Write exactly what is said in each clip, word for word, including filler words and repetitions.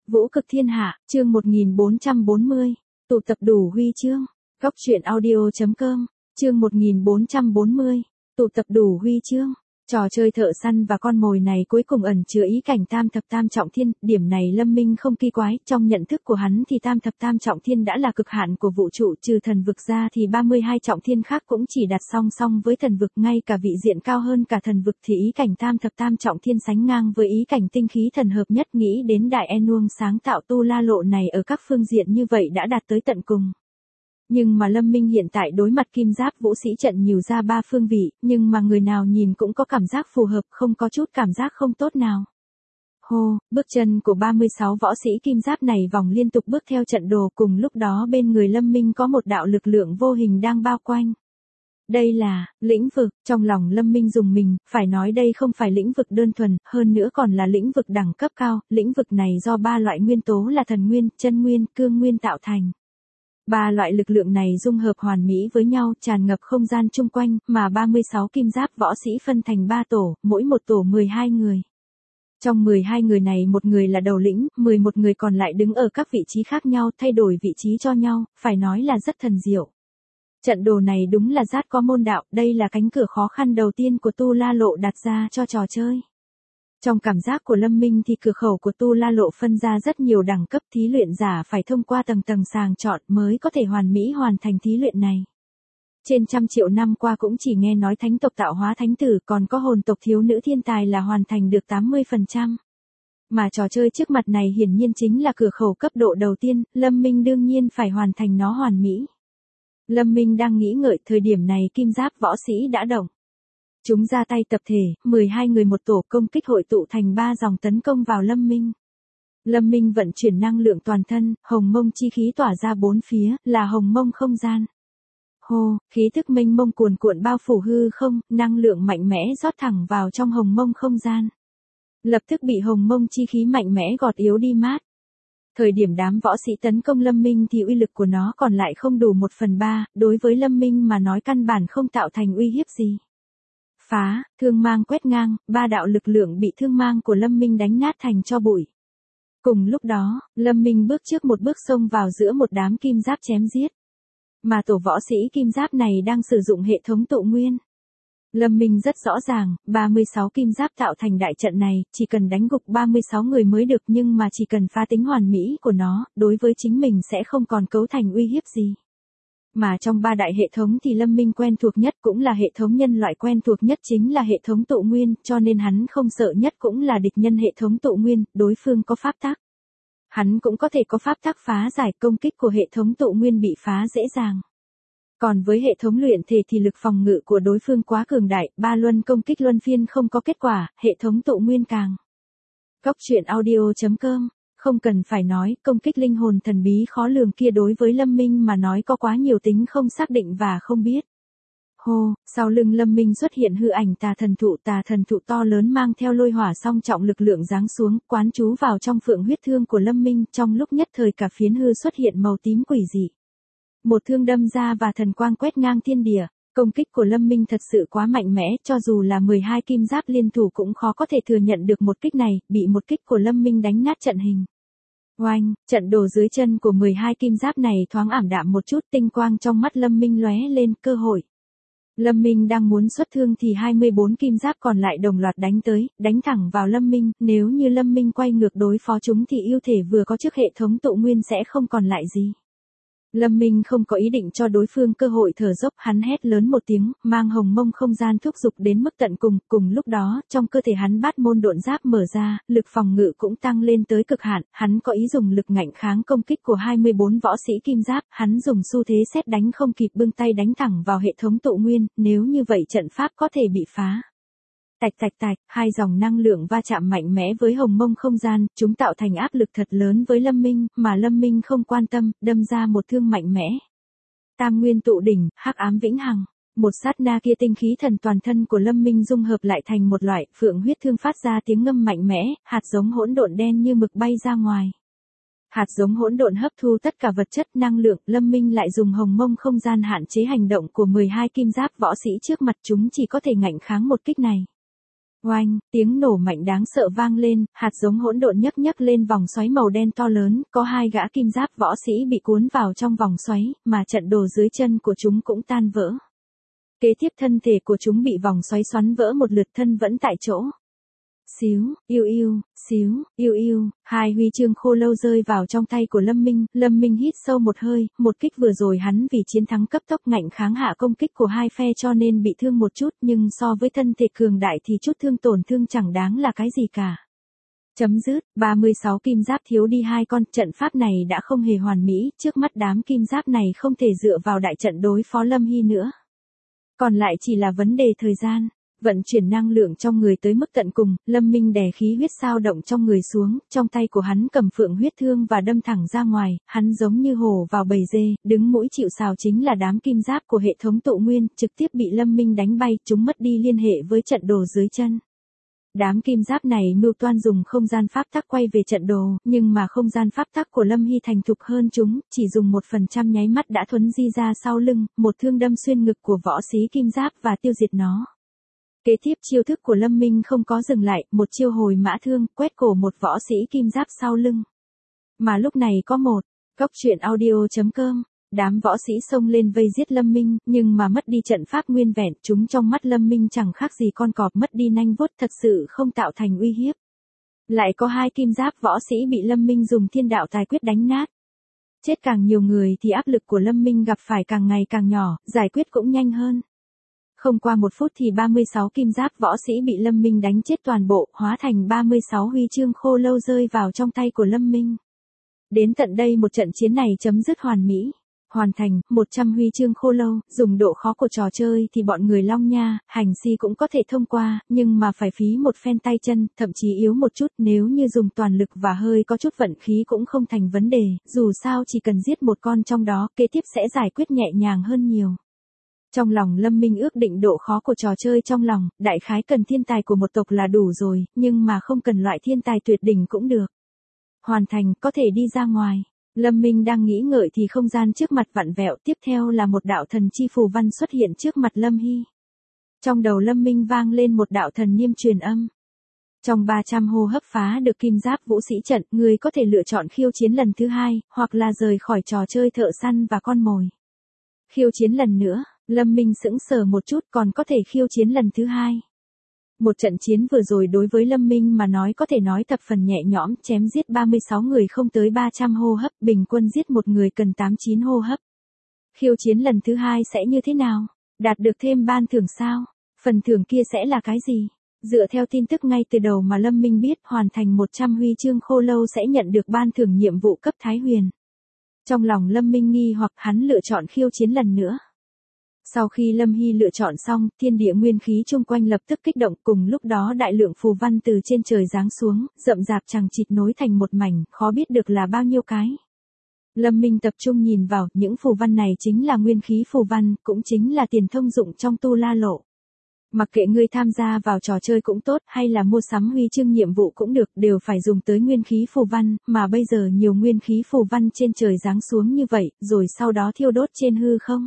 Vũ cực thiên hạ, chương một nghìn bốn trăm bốn mươi, tụ tập đủ huy chương. Góc truyện audio chấm com, chương một nghìn bốn trăm bốn mươi, tụ tập đủ huy chương. Trò chơi thợ săn và con mồi này cuối cùng ẩn chứa ý cảnh tam thập tam trọng thiên, điểm này Lâm Minh không kỳ quái, trong nhận thức của hắn thì tam thập tam trọng thiên đã là cực hạn của vũ trụ, trừ thần vực ra thì ba mươi hai trọng thiên khác cũng chỉ đặt song song với thần vực, ngay cả vị diện cao hơn cả thần vực thì ý cảnh tam thập tam trọng thiên sánh ngang với ý cảnh tinh khí thần hợp nhất. Nghĩ đến Đại Enuông sáng tạo tu la lộ này ở các phương diện như vậy đã đạt tới tận cùng. Nhưng mà Lâm Minh hiện tại đối mặt kim giáp vũ sĩ trận nhiều ra ba phương vị, nhưng mà người nào nhìn cũng có cảm giác phù hợp, không có chút cảm giác không tốt nào. Hô, bước chân của ba mươi sáu võ sĩ kim giáp này vòng liên tục bước theo trận đồ, cùng lúc đó bên người Lâm Minh có một đạo lực lượng vô hình đang bao quanh. Đây là lĩnh vực, trong lòng Lâm Minh dùng mình, phải nói đây không phải lĩnh vực đơn thuần, hơn nữa còn là lĩnh vực đẳng cấp cao, lĩnh vực này do ba loại nguyên tố là thần nguyên, chân nguyên, cương nguyên tạo thành. Ba loại lực lượng này dung hợp hoàn mỹ với nhau, tràn ngập không gian chung quanh, mà ba mươi sáu kim giáp võ sĩ phân thành ba tổ, mỗi một tổ mười hai người. Trong mười hai người này một người là đầu lĩnh, mười một người còn lại đứng ở các vị trí khác nhau, thay đổi vị trí cho nhau, phải nói là rất thần diệu. Trận đồ này đúng là rát có môn đạo, đây là cánh cửa khó khăn đầu tiên của tu la lộ đặt ra cho trò chơi. Trong cảm giác của Lâm Minh thì cửa khẩu của tu la lộ phân ra rất nhiều đẳng cấp, thí luyện giả phải thông qua tầng tầng sàng chọn mới có thể hoàn mỹ hoàn thành thí luyện này. Trên trăm triệu năm qua cũng chỉ nghe nói thánh tộc tạo hóa thánh tử, còn có hồn tộc thiếu nữ thiên tài là hoàn thành được tám mươi phần trăm. Mà trò chơi trước mặt này hiển nhiên chính là cửa khẩu cấp độ đầu tiên, Lâm Minh đương nhiên phải hoàn thành nó hoàn mỹ. Lâm Minh đang nghĩ ngợi, thời điểm này kim giáp võ sĩ đã động. Chúng ra tay tập thể, mười hai người một tổ công kích hội tụ thành ba dòng tấn công vào Lâm Minh. Lâm Minh vận chuyển năng lượng toàn thân, hồng mông chi khí tỏa ra bốn phía, là hồng mông không gian. Hô, khí thức mênh mông cuồn cuộn bao phủ hư không, năng lượng mạnh mẽ rót thẳng vào trong hồng mông không gian. Lập tức bị hồng mông chi khí mạnh mẽ gọt yếu đi mát. Thời điểm đám võ sĩ tấn công Lâm Minh thì uy lực của nó còn lại không đủ một phần ba, đối với Lâm Minh mà nói căn bản không tạo thành uy hiếp gì. Phá, thương mang quét ngang, ba đạo lực lượng bị thương mang của Lâm Minh đánh nát thành tro bụi. Cùng lúc đó, Lâm Minh bước trước một bước xông vào giữa một đám kim giáp chém giết. Mà tổ võ sĩ kim giáp này đang sử dụng hệ thống tụ nguyên. Lâm Minh rất rõ ràng, ba mươi sáu kim giáp tạo thành đại trận này, chỉ cần đánh gục ba mươi sáu người mới được, nhưng mà chỉ cần phá tính hoàn mỹ của nó, đối với chính mình sẽ không còn cấu thành uy hiếp gì. Mà trong ba đại hệ thống thì Lâm Minh quen thuộc nhất cũng là hệ thống nhân loại quen thuộc nhất chính là hệ thống tụ nguyên, cho nên hắn không sợ nhất cũng là địch nhân hệ thống tụ nguyên, đối phương có pháp tắc. Hắn cũng có thể có pháp tắc phá giải, công kích của hệ thống tụ nguyên bị phá dễ dàng. Còn với hệ thống luyện thể thì lực phòng ngự của đối phương quá cường đại, ba luân công kích luân phiên không có kết quả, hệ thống tụ nguyên càng. Góc truyện audio chấm com. Không cần phải nói, công kích linh hồn thần bí khó lường kia đối với Lâm Minh mà nói có quá nhiều tính không xác định và không biết. Hô, sau lưng Lâm Minh xuất hiện hư ảnh tà thần thụ, tà thần thụ to lớn mang theo lôi hỏa song trọng lực lượng giáng xuống, quán trú vào trong phượng huyết thương của Lâm Minh, trong lúc nhất thời cả phiến hư xuất hiện màu tím quỷ dị. Một thương đâm ra và thần quang quét ngang thiên địa. Công kích của Lâm Minh thật sự quá mạnh mẽ, cho dù là mười hai kim giáp liên thủ cũng khó có thể thừa nhận được một kích này, bị một kích của Lâm Minh đánh nát trận hình. Oanh, trận đồ dưới chân của mười hai kim giáp này thoáng ảm đạm một chút, tinh quang trong mắt Lâm Minh lóe lên, cơ hội. Lâm Minh đang muốn xuất thương thì hai mươi bốn kim giáp còn lại đồng loạt đánh tới, đánh thẳng vào Lâm Minh, nếu như Lâm Minh quay ngược đối phó chúng thì ưu thể vừa có trước hệ thống tụ nguyên sẽ không còn lại gì. Lâm Minh không có ý định cho đối phương cơ hội thở dốc, hắn hét lớn một tiếng, mang hồng mông không gian thúc giục đến mức tận cùng, cùng lúc đó, trong cơ thể hắn bát môn độn giáp mở ra, lực phòng ngự cũng tăng lên tới cực hạn, hắn có ý dùng lực ngạnh kháng công kích của hai mươi bốn võ sĩ kim giáp, hắn dùng xu thế sét đánh không kịp bưng tay đánh thẳng vào hệ thống tụ nguyên, nếu như vậy trận pháp có thể bị phá. Tạch tạch tạch, hai dòng năng lượng va chạm mạnh mẽ với hồng mông không gian, chúng tạo thành áp lực thật lớn với Lâm Minh, mà Lâm Minh không quan tâm, đâm ra một thương mạnh mẽ. Tam nguyên tụ đỉnh, hắc ám vĩnh hằng. Một sát na kia tinh khí thần toàn thân của Lâm Minh dung hợp lại thành một loại, phượng huyết thương phát ra tiếng ngâm mạnh mẽ, hạt giống hỗn độn đen như mực bay ra ngoài. Hạt giống hỗn độn hấp thu tất cả vật chất năng lượng, Lâm Minh lại dùng hồng mông không gian hạn chế hành động của mười hai kim giáp võ sĩ trước mặt, chúng chỉ có thể ngạnh kháng một kích này. Oanh, tiếng nổ mạnh đáng sợ vang lên, hạt giống hỗn độn nhấc nhấc lên vòng xoáy màu đen to lớn, có hai gã kim giáp võ sĩ bị cuốn vào trong vòng xoáy, mà trận đồ dưới chân của chúng cũng tan vỡ. Kế tiếp thân thể của chúng bị vòng xoáy xoắn vỡ một lượt, thân vẫn tại chỗ. Xíu, yêu yêu, xíu, yêu yêu, hai huy chương khô lâu rơi vào trong tay của Lâm Minh, Lâm Minh hít sâu một hơi, một kích vừa rồi hắn vì chiến thắng cấp tốc ngạnh kháng hạ công kích của hai phe cho nên bị thương một chút, nhưng so với thân thể cường đại thì chút thương tổn thương chẳng đáng là cái gì cả. Chấm dứt, ba mươi sáu kim giáp thiếu đi hai con, trận pháp này đã không hề hoàn mỹ, trước mắt đám kim giáp này không thể dựa vào đại trận đối phó Lâm Hy nữa. Còn lại chỉ là vấn đề thời gian. Vận chuyển năng lượng trong người tới mức tận cùng, Lâm Minh đè khí huyết sao động trong người xuống, trong tay của hắn cầm phượng huyết thương và đâm thẳng ra ngoài, hắn giống như hổ vào bầy dê, đứng mũi chịu sào chính là đám kim giáp của hệ thống tụ nguyên, trực tiếp bị Lâm Minh đánh bay, chúng mất đi liên hệ với trận đồ dưới chân. Đám kim giáp này mưu toan dùng không gian pháp tắc quay về trận đồ, nhưng mà không gian pháp tắc của Lâm Hy thành thục hơn chúng, chỉ dùng một phần trăm nháy mắt đã thuấn di ra sau lưng, một thương đâm xuyên ngực của võ sĩ kim giáp và tiêu diệt nó. Kế tiếp chiêu thức của Lâm Minh không có dừng lại, một chiêu hồi mã thương, quét cổ một võ sĩ kim giáp sau lưng. Mà lúc này có một, góc truyện audio chấm com, đám võ sĩ xông lên vây giết Lâm Minh, nhưng mà mất đi trận pháp nguyên vẹn, chúng trong mắt Lâm Minh chẳng khác gì con cọp mất đi nanh vuốt, thật sự không tạo thành uy hiếp. Lại có hai kim giáp võ sĩ bị Lâm Minh dùng thiên đạo tài quyết đánh nát. Chết càng nhiều người thì áp lực của Lâm Minh gặp phải càng ngày càng nhỏ, giải quyết cũng nhanh hơn. Không qua một phút thì ba mươi sáu kim giáp võ sĩ bị Lâm Minh đánh chết toàn bộ, hóa thành ba mươi sáu huy chương khô lâu rơi vào trong tay của Lâm Minh. Đến tận đây một trận chiến này chấm dứt hoàn mỹ. Hoàn thành, một trăm huy chương khô lâu, dùng độ khó của trò chơi thì bọn người Long Nha, Hành Si cũng có thể thông qua, nhưng mà phải phí một phen tay chân, thậm chí yếu một chút, nếu như dùng toàn lực và hơi có chút vận khí cũng không thành vấn đề, dù sao chỉ cần giết một con trong đó, kế tiếp sẽ giải quyết nhẹ nhàng hơn nhiều. Trong lòng Lâm Minh ước định độ khó của trò chơi trong lòng, đại khái cần thiên tài của một tộc là đủ rồi, nhưng mà không cần loại thiên tài tuyệt đỉnh cũng được. Hoàn thành, có thể đi ra ngoài. Lâm Minh đang nghĩ ngợi thì không gian trước mặt vặn vẹo, tiếp theo là một đạo thần chi phù văn xuất hiện trước mặt Lâm Hy. Trong đầu Lâm Minh vang lên một đạo thần niêm truyền âm. Trong ba trăm hô hấp phá được kim giáp vũ sĩ trận, người có thể lựa chọn khiêu chiến lần thứ hai, hoặc là rời khỏi trò chơi thợ săn và con mồi. Khiêu chiến lần nữa, Lâm Minh sững sờ một chút, còn có thể khiêu chiến lần thứ hai. Một trận chiến vừa rồi đối với Lâm Minh mà nói có thể nói thập phần nhẹ nhõm, chém giết ba mươi sáu người không tới ba trăm hô hấp, bình quân giết một người cần tám chín hô hấp. Khiêu chiến lần thứ hai sẽ như thế nào? Đạt được thêm ban thưởng sao? Phần thưởng kia sẽ là cái gì? Dựa theo tin tức ngay từ đầu mà Lâm Minh biết, hoàn thành một trăm huy chương khô lâu sẽ nhận được ban thưởng nhiệm vụ cấp Thái Huyền. Trong lòng Lâm Minh nghi hoặc hắn lựa chọn khiêu chiến lần nữa. Sau khi Lâm Hy lựa chọn xong, thiên địa nguyên khí chung quanh lập tức kích động, cùng lúc đó đại lượng phù văn từ trên trời giáng xuống, rậm rạp chằng chịt nối thành một mảnh, khó biết được là bao nhiêu cái. Lâm Minh tập trung nhìn vào, những phù văn này chính là nguyên khí phù văn, cũng chính là tiền thông dụng trong tu la lộ. Mặc kệ ngươi tham gia vào trò chơi cũng tốt, hay là mua sắm huy chương nhiệm vụ cũng được, đều phải dùng tới nguyên khí phù văn, mà bây giờ nhiều nguyên khí phù văn trên trời giáng xuống như vậy, rồi sau đó thiêu đốt trên hư không.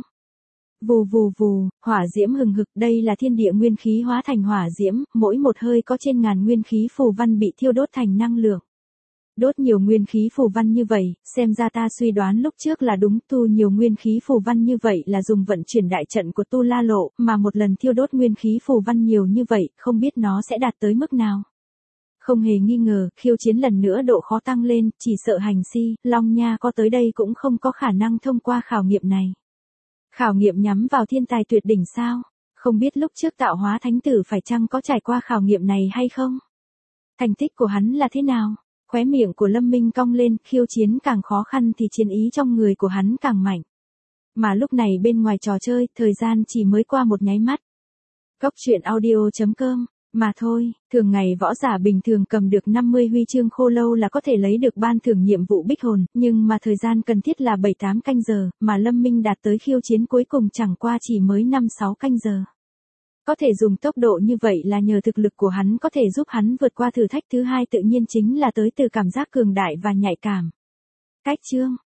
Vù vù vù, hỏa diễm hừng hực, đây là thiên địa nguyên khí hóa thành hỏa diễm, mỗi một hơi có trên ngàn nguyên khí phù văn bị thiêu đốt thành năng lượng. Đốt nhiều nguyên khí phù văn như vậy, xem ra ta suy đoán lúc trước là đúng, tu nhiều nguyên khí phù văn như vậy là dùng vận chuyển đại trận của tu la lộ, mà một lần thiêu đốt nguyên khí phù văn nhiều như vậy, không biết nó sẽ đạt tới mức nào. Không hề nghi ngờ, khiêu chiến lần nữa độ khó tăng lên, chỉ sợ Hành Si, Long Nha có tới đây cũng không có khả năng thông qua khảo nghiệm này. Khảo nghiệm nhắm vào thiên tài tuyệt đỉnh sao? Không biết lúc trước tạo hóa thánh tử phải chăng có trải qua khảo nghiệm này hay không? Thành tích của hắn là thế nào? Khóe miệng của Lâm Minh cong lên, khiêu chiến càng khó khăn thì chiến ý trong người của hắn càng mạnh. Mà lúc này bên ngoài trò chơi, thời gian chỉ mới qua một nháy mắt. Góc truyện audio chấm com, mà thôi, thường ngày võ giả bình thường cầm được năm mươi huy chương khô lâu là có thể lấy được ban thưởng nhiệm vụ bích hồn, nhưng mà thời gian cần thiết là bảy tám canh giờ, mà Lâm Minh đạt tới khiêu chiến cuối cùng chẳng qua chỉ mới năm sáu canh giờ. Có thể dùng tốc độ như vậy là nhờ thực lực của hắn có thể giúp hắn vượt qua thử thách thứ hai, tự nhiên chính là tới từ cảm giác cường đại và nhạy cảm. Cách chương